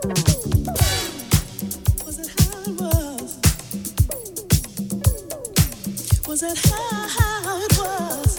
Was it how it was? Was it how it was?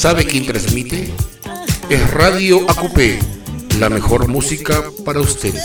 ¿Sabe quién transmite? Es Radio Acupé, la mejor música para usted.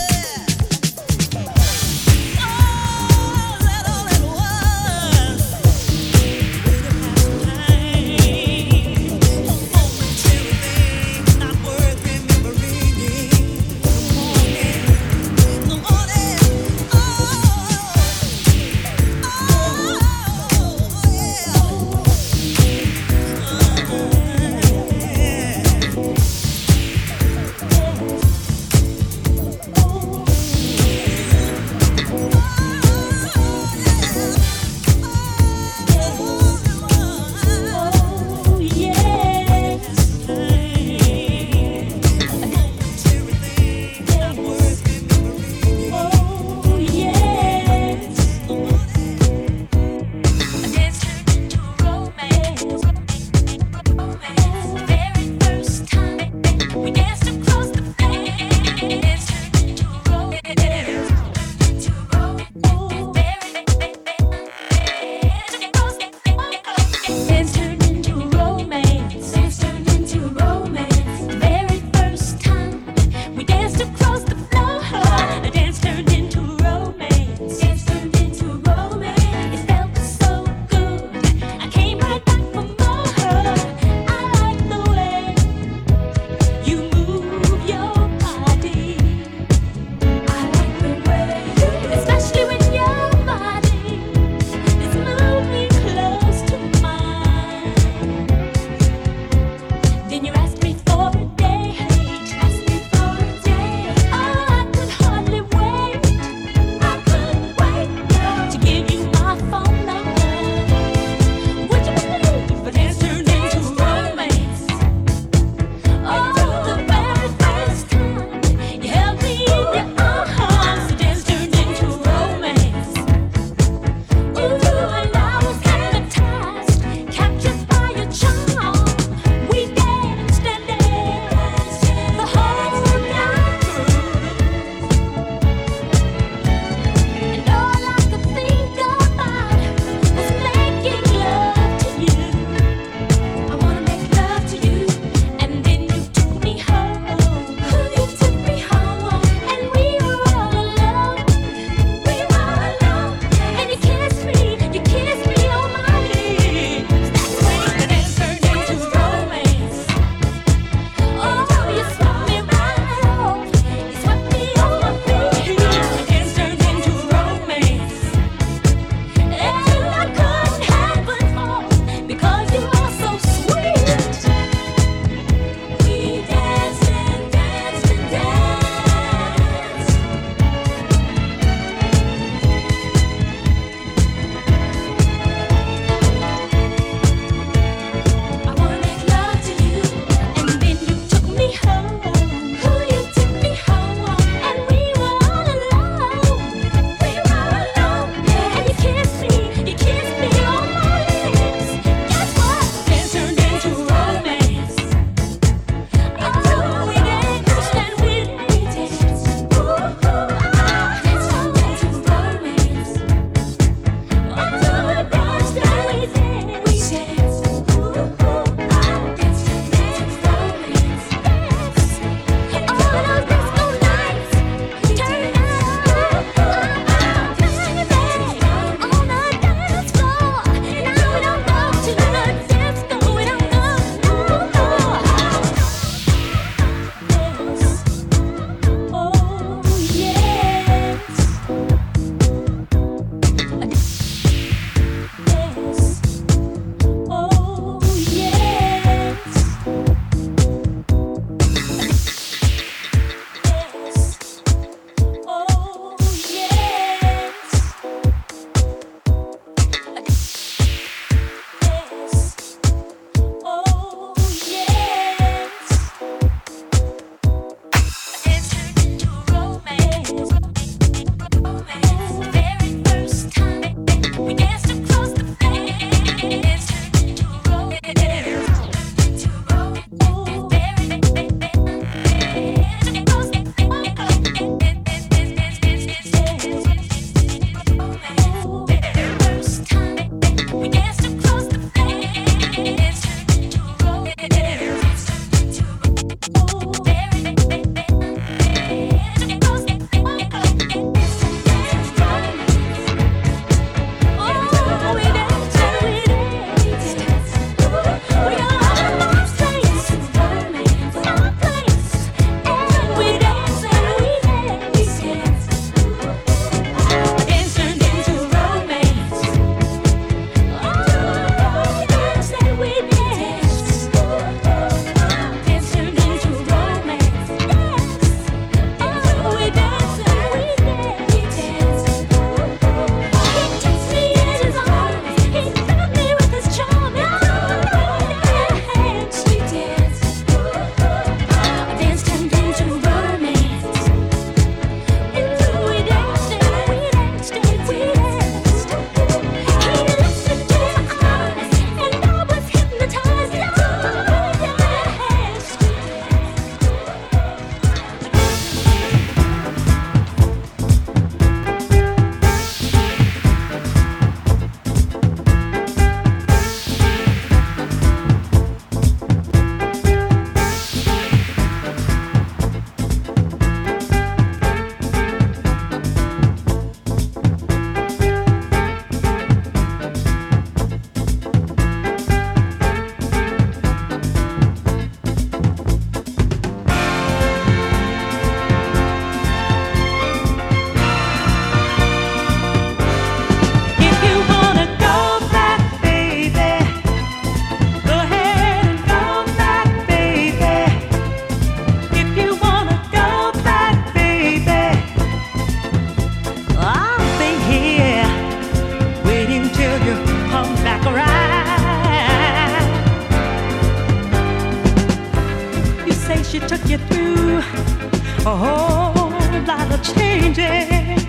she took you through a whole lot of changes.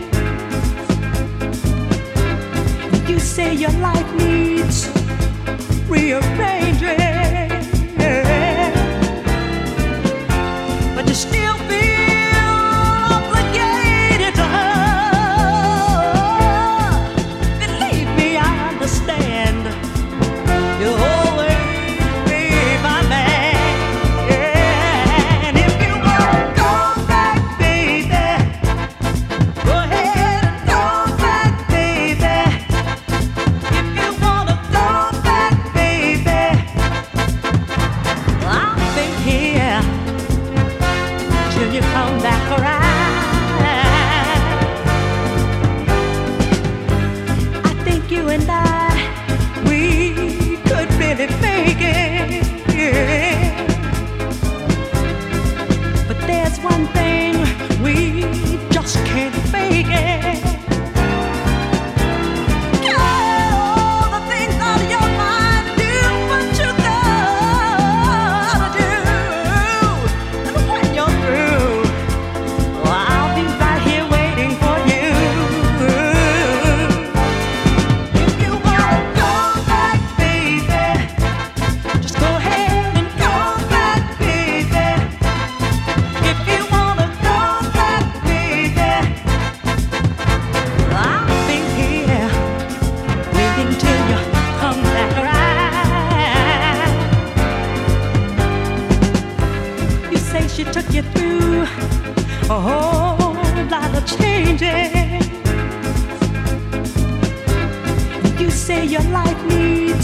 You say your life needs rearranging, but you still feel obligated to her. Believe me, I understand. You'll always be my man. And if you wanna go back, baby, go ahead and go back, baby. If you wanna go back, baby, I'll be here till you come back around. I think you and we could really make it. But there's one thing we just can't fake it. Get all the things out of your mind, do what you gotta do. And when you're through, I'll be right here waiting for you. If you wanna go back, baby, just go ahead and go back, baby. If you wanna go back, baby, I'll be here waiting till you come back around. You say she took you through a whole lot of changes. You say your life needs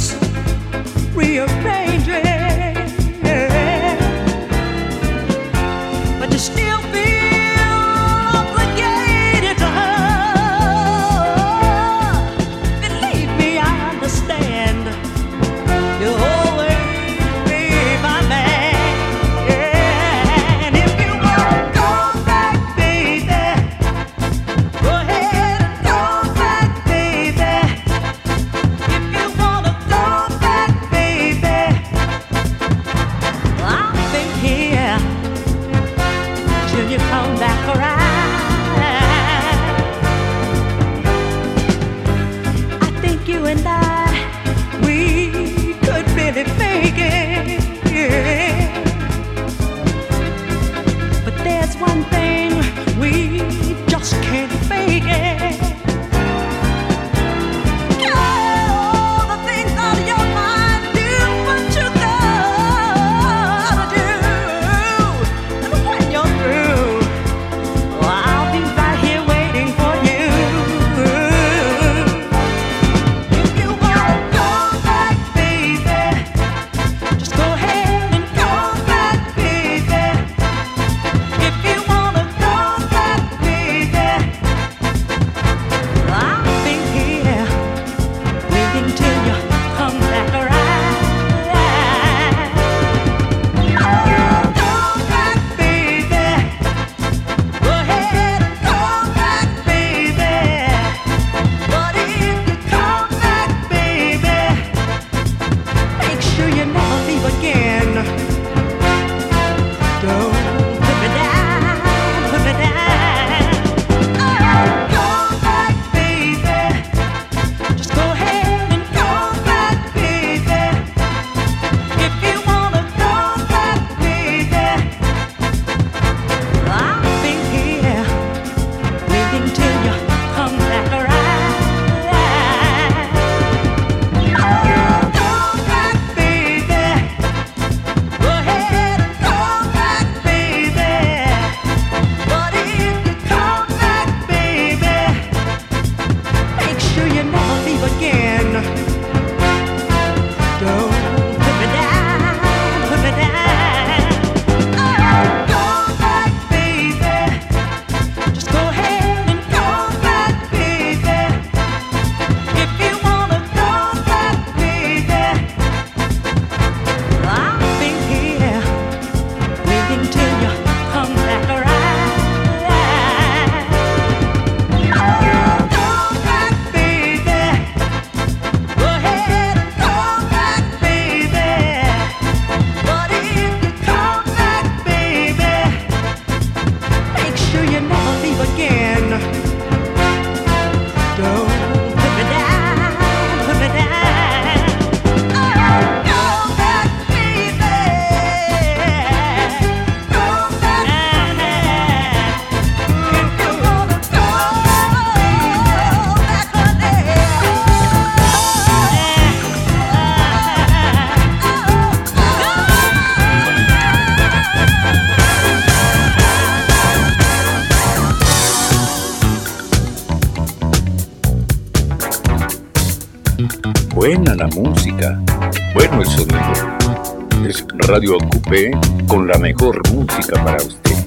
rearranging, but you still feel obligated to her. Believe me, I understand. You'll always be my man. And if you wanna go back, baby, go ahead and go back, baby. If you wanna go back, baby, Buena la música, bueno el sonido. Es Radio Coupé con la mejor música para usted.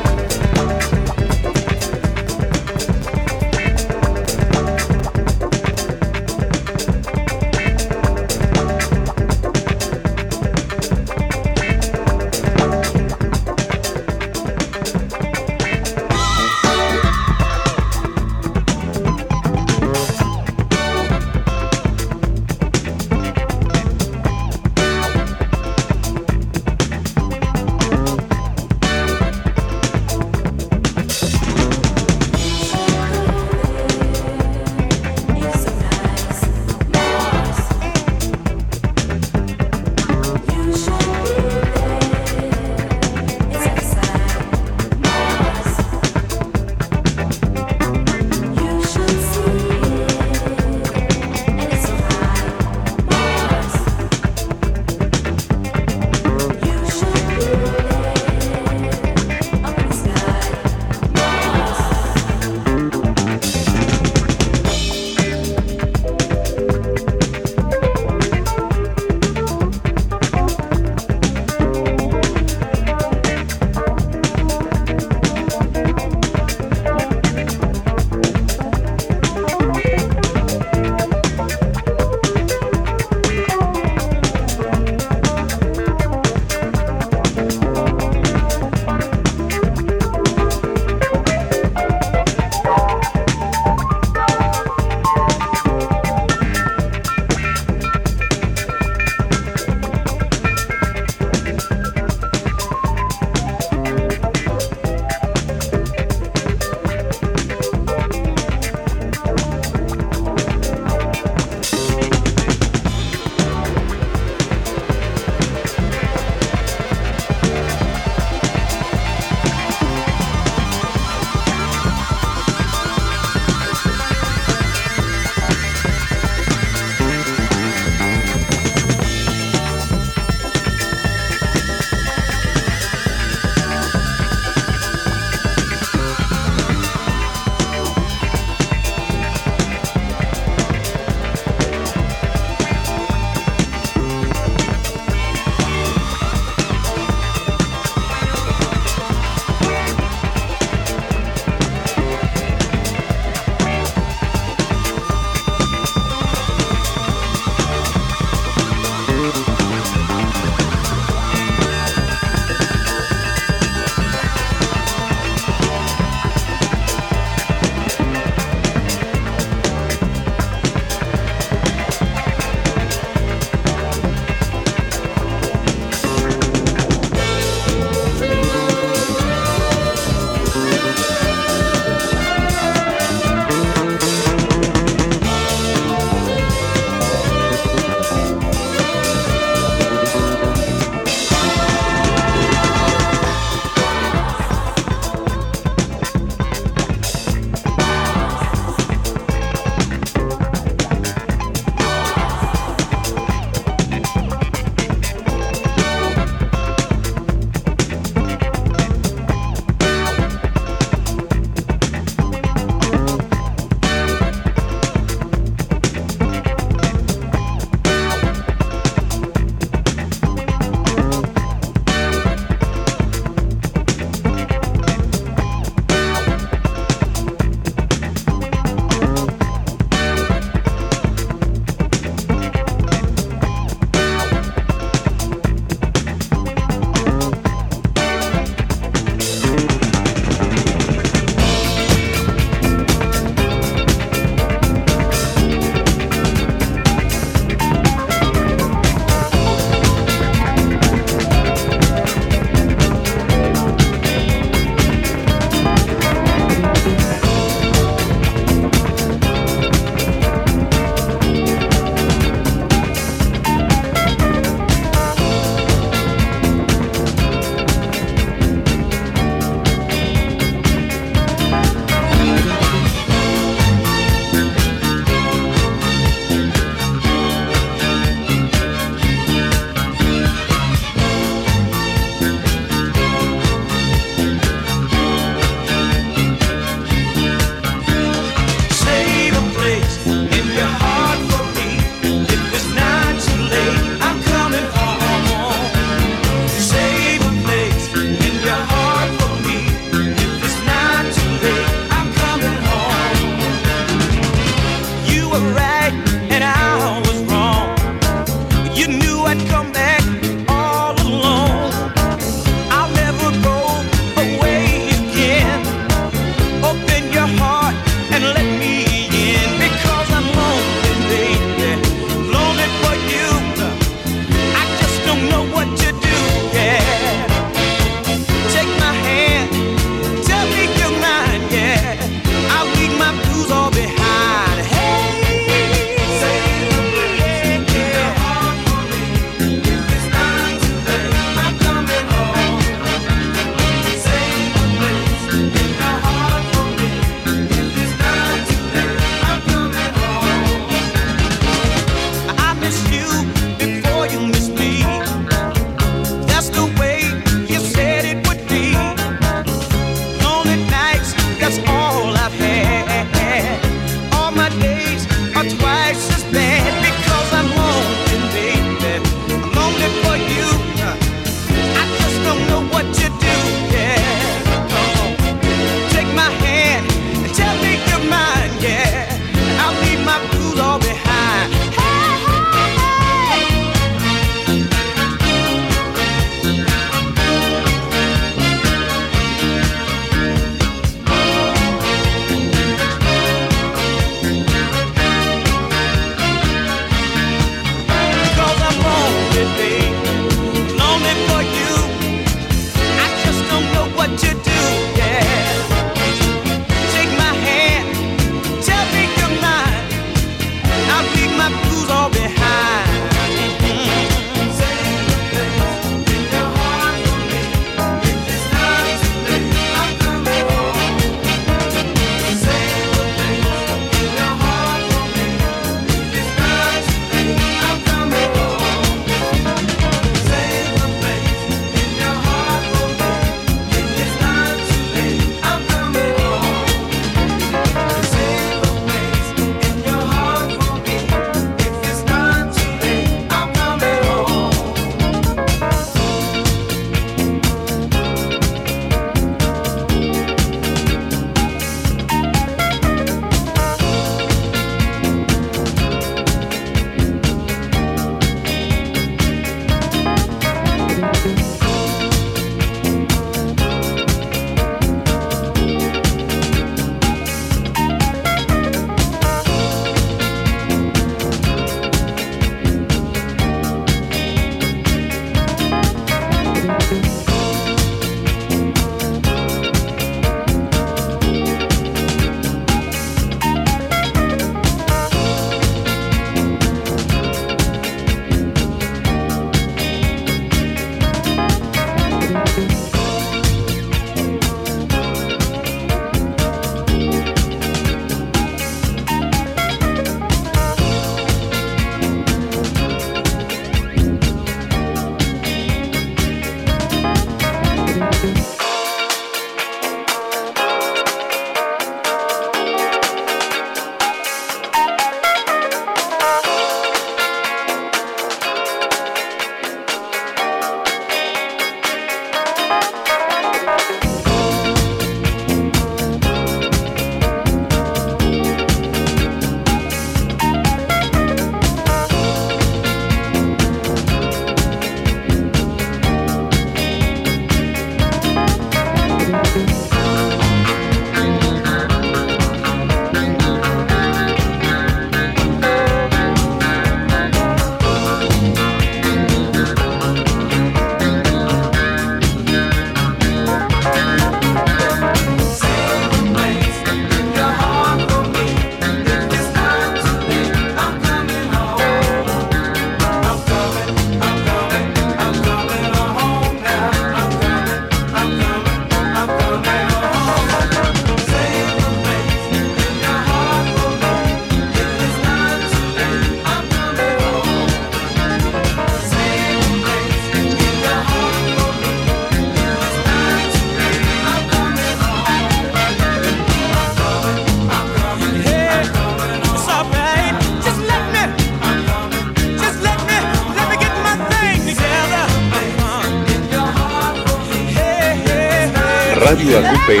Radio AQP,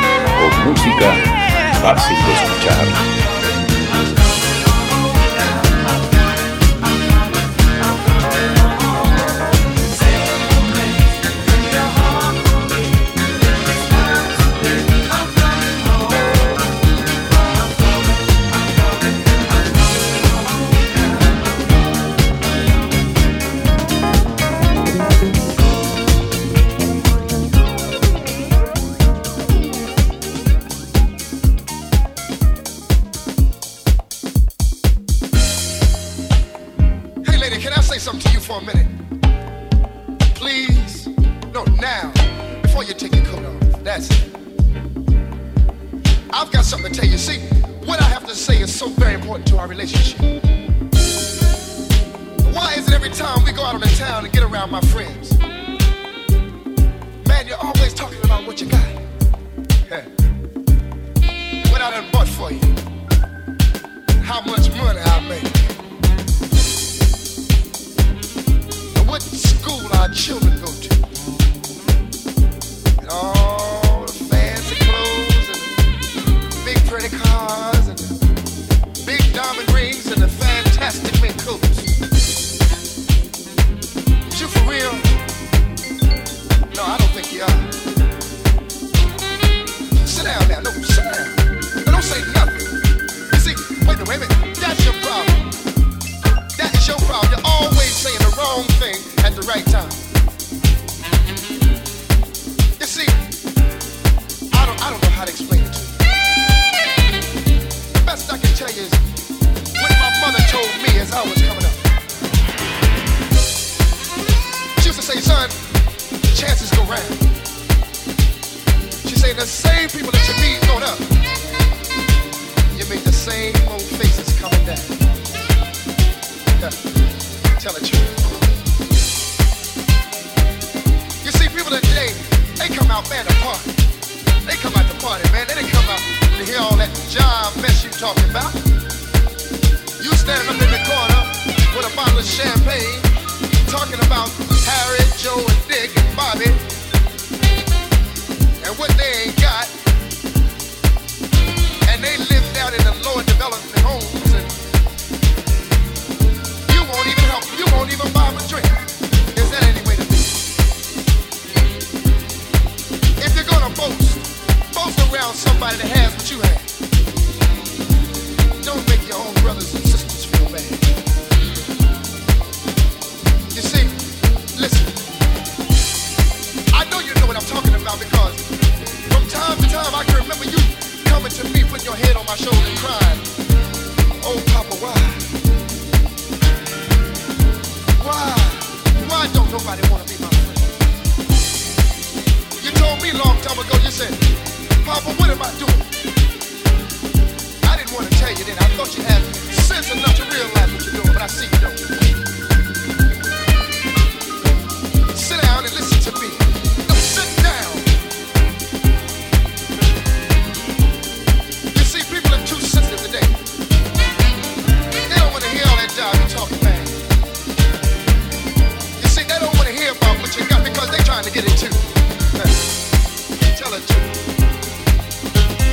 con música fácil de escuchar. Get it too. Tell it to me.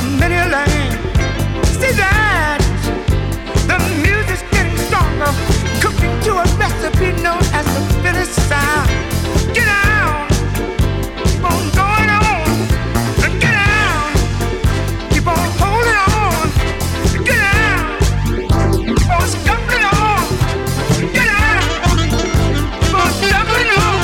many land. See that the music's getting stronger, cooking to a recipe known as the Philly sound. Get out, keep on going on, and get out, keep on holding on, get out, keep on scuffling on, get out, keep on scuffling on.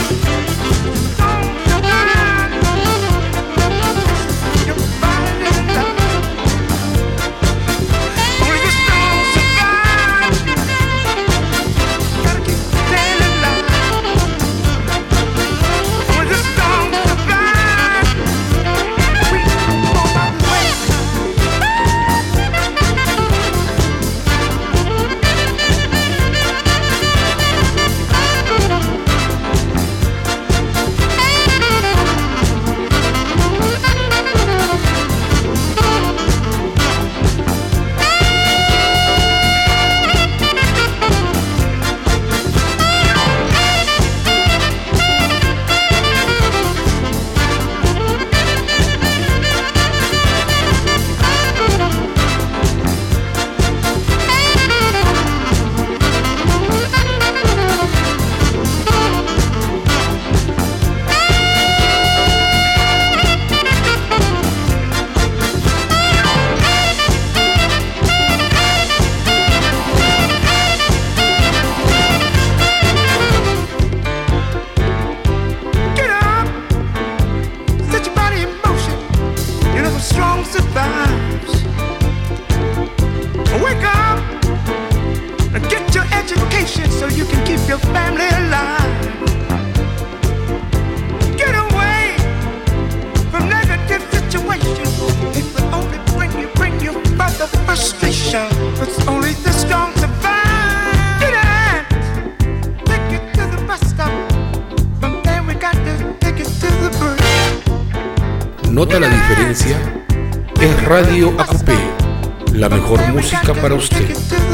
¿Nota la diferencia? Es Radio ACUPE, la mejor música para usted.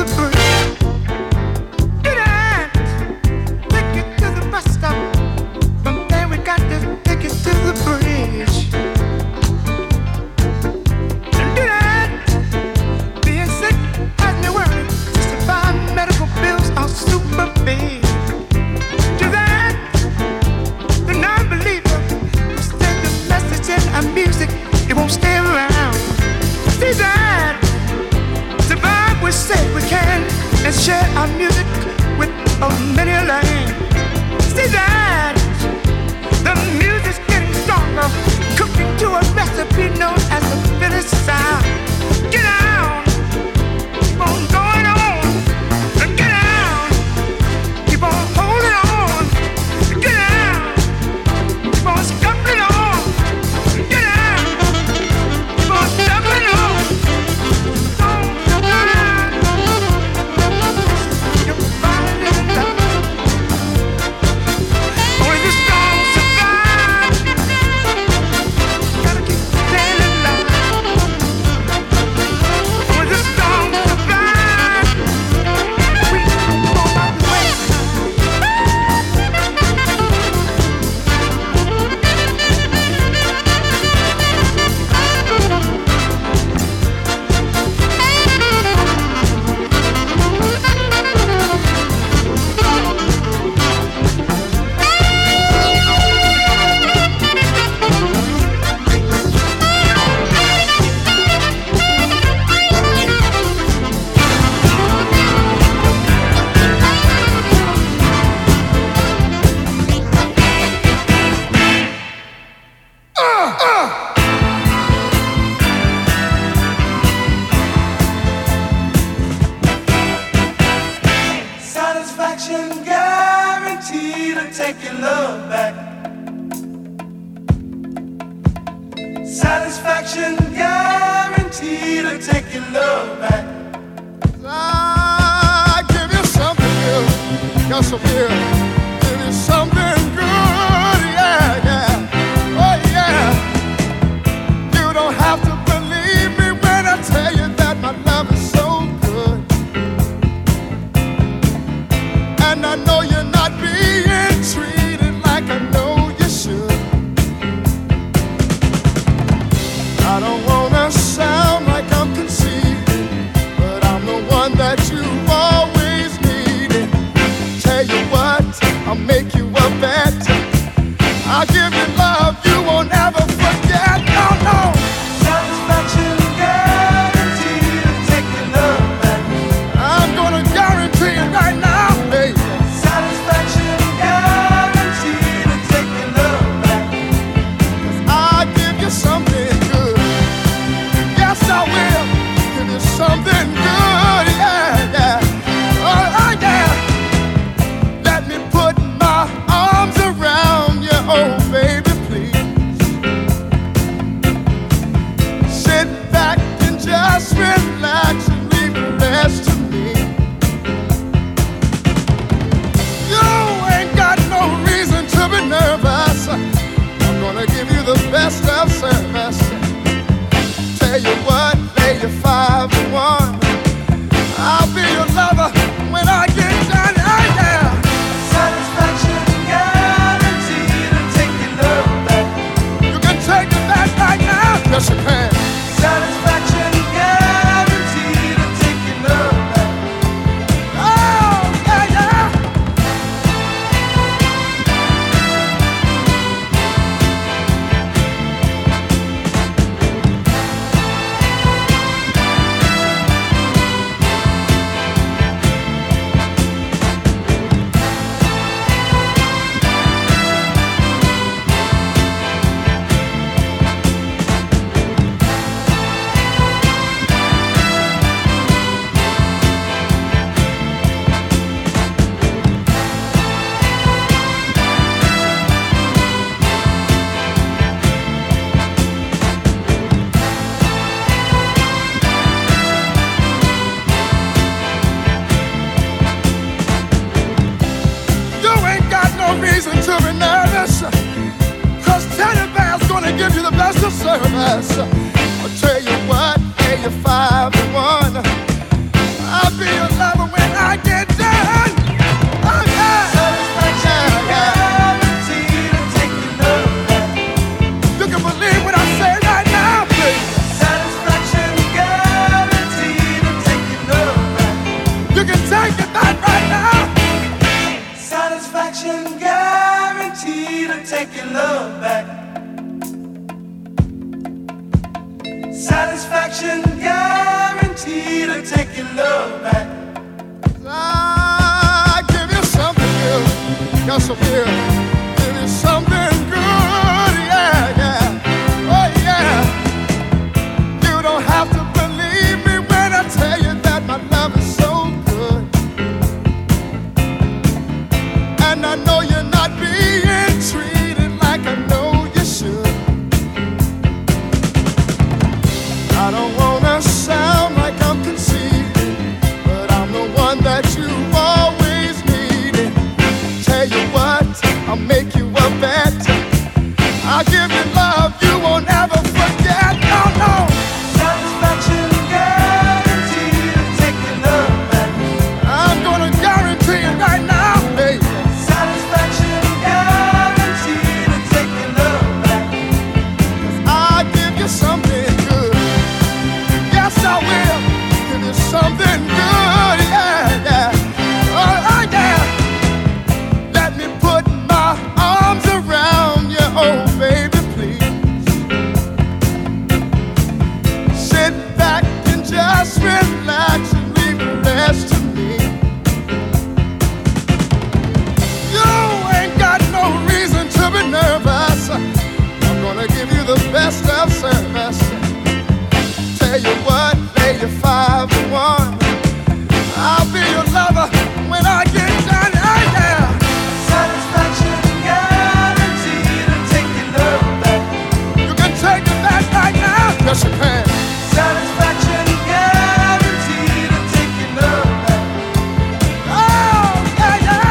Satisfaction guaranteed to take your love back. I give you something good, got some good. Give you something good, yeah, yeah. Oh yeah. You don't have to believe me when I tell you that my love is so good. And I know you're not being treated like I know you should. I don't wanna sound be nervous, 'cause Teddy Bear's gonna give you the best of service. I'll tell you what, pay you 5 to 1. I'll be your lover when I get done. Oh yeah, satisfaction guaranteed to take your love back. You can believe what I say right now, please. Satisfaction guaranteed to take your love back. You can take it back right now. Satisfaction guaranteed to take your love back. Satisfaction guaranteed to take your love back. I give you something good, got some good. Give you something good, yeah, yeah. Oh yeah. You don't have to believe me when I tell you that my love is so good. And I know you're not being treated like I know you should. I don't wanna sound like I'm conceited, but I'm the one that you always needed. Tell you what, I'll make you a bet. I'll give you love you won't ever forget. No, no. Satisfaction guaranteed to take your love back. I'm gonna guarantee it right now, baby. Satisfaction guaranteed to take your love back. 'Cause I'll give you something good. Yes, I will give you something good, yeah, yeah. Oh, yeah. Let me put my arms around you, oh, baby, please. Sit back and just relax and leave the rest to me. You ain't got no reason to be nervous. I'm gonna give you the best of service. Tell you what, lay you 5 to 1. I'll be your lover when I get done. Oh yeah. Satisfaction guaranteed to take your love back. You can take it back right now. Yes, you can. Satisfaction guaranteed to take your love back. Oh yeah, yeah.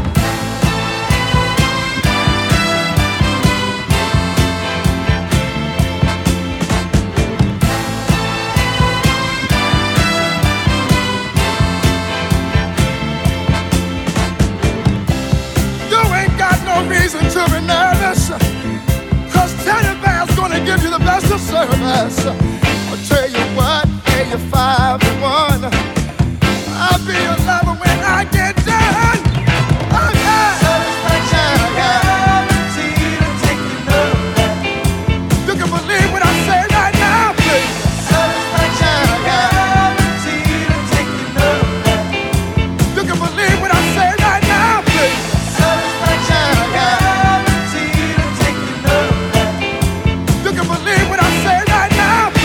You ain't got no reason to be nervous, 'cause Teddy Bear's gonna give you the best of service. I'll tell you what, pay you 5 to 1. I'll be your lover when I get done. Oh yeah. Satisfaction guaranteed to take your love back. You can believe what I say right now, please. Satisfaction guaranteed to take your love back. You can believe what I say right now, please. Satisfaction guaranteed to take your love back. You can believe what I say right now, please.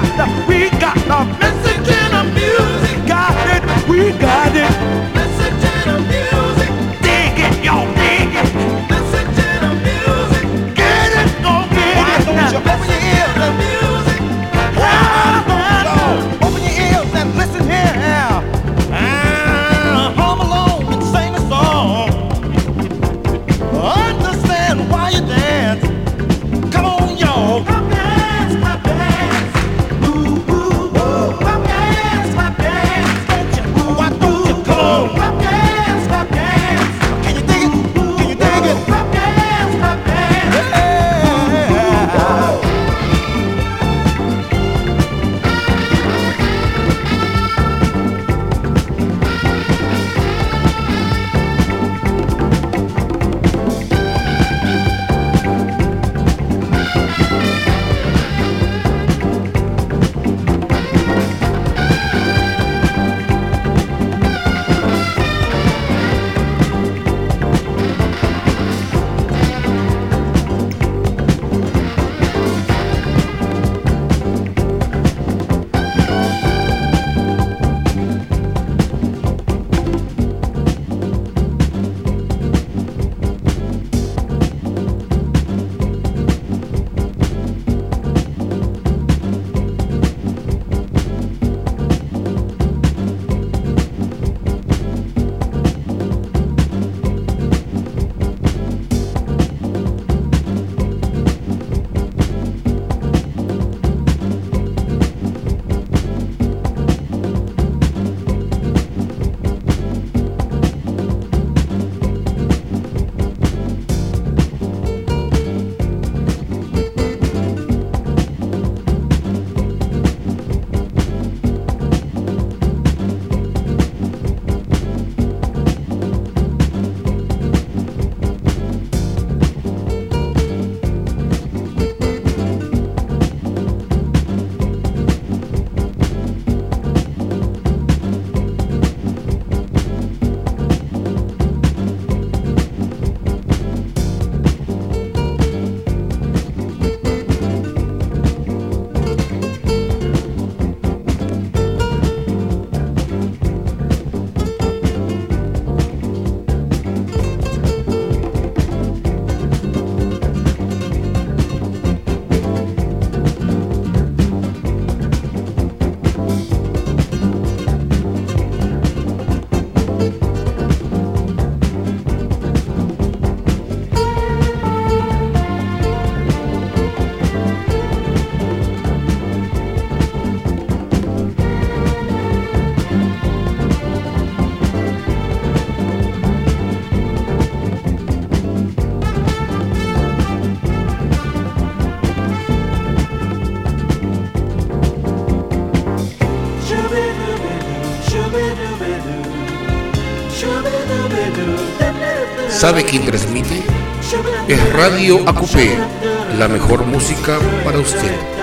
¿Sabe quién transmite? Es Radio ACUPE, la mejor música para usted.